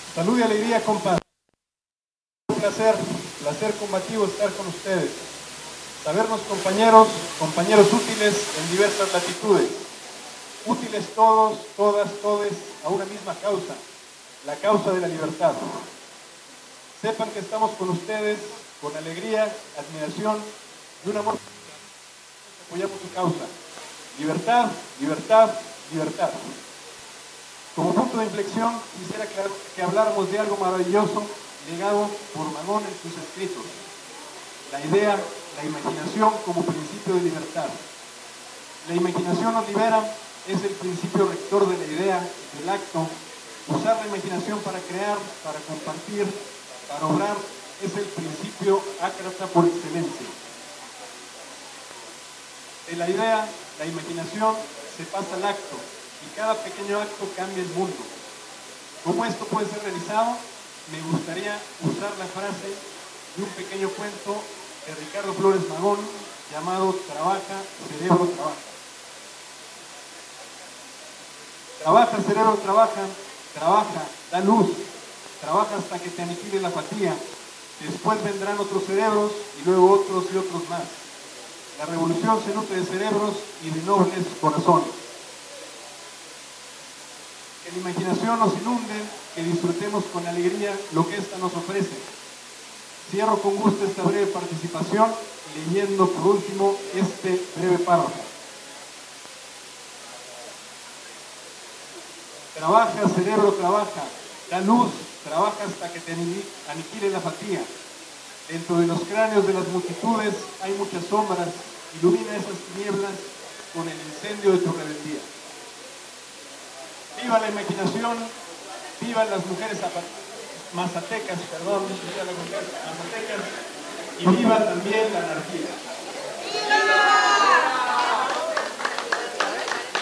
Salud y alegría, compadre. Un placer combativo estar con ustedes. Sabernos compañeros útiles en diversas latitudes. Útiles todos, todas, todes a una misma causa, la causa de la libertad. Sepan que estamos con ustedes con alegría, admiración y un amor. Apoyamos su causa. Libertad, libertad, libertad. Como punto de inflexión, quisiera que habláramos de algo maravilloso legado por Magón en sus escritos. La idea, la imaginación como principio de libertad. La imaginación nos libera, es el principio rector de la idea, del acto. Usar la imaginación para crear, para compartir, para obrar, es el principio ácrata por excelencia. De la idea, la imaginación, se pasa al acto, y cada pequeño acto cambia el mundo. ¿Cómo esto puede ser realizado? Me gustaría usar la frase de un pequeño cuento de Ricardo Flores Magón llamado Trabaja, cerebro, trabaja. Trabaja, cerebro, trabaja, trabaja, da luz, trabaja hasta que te aniquile la fatiga. Después vendrán otros cerebros y luego otros y otros más. La revolución se nutre de cerebros y de nobles corazones. Que la imaginación nos inunde, que disfrutemos con alegría lo que ésta nos ofrece. Cierro con gusto esta breve participación leyendo por último este breve párrafo. Trabaja, cerebro, trabaja, da luz, trabaja hasta que te aniquile la fatiga. Dentro de los cráneos de las multitudes hay muchas sombras, ilumina esas tinieblas con el incendio de tu rebeldía. Viva la imaginación, viva las mujeres mazatecas, y viva también la anarquía.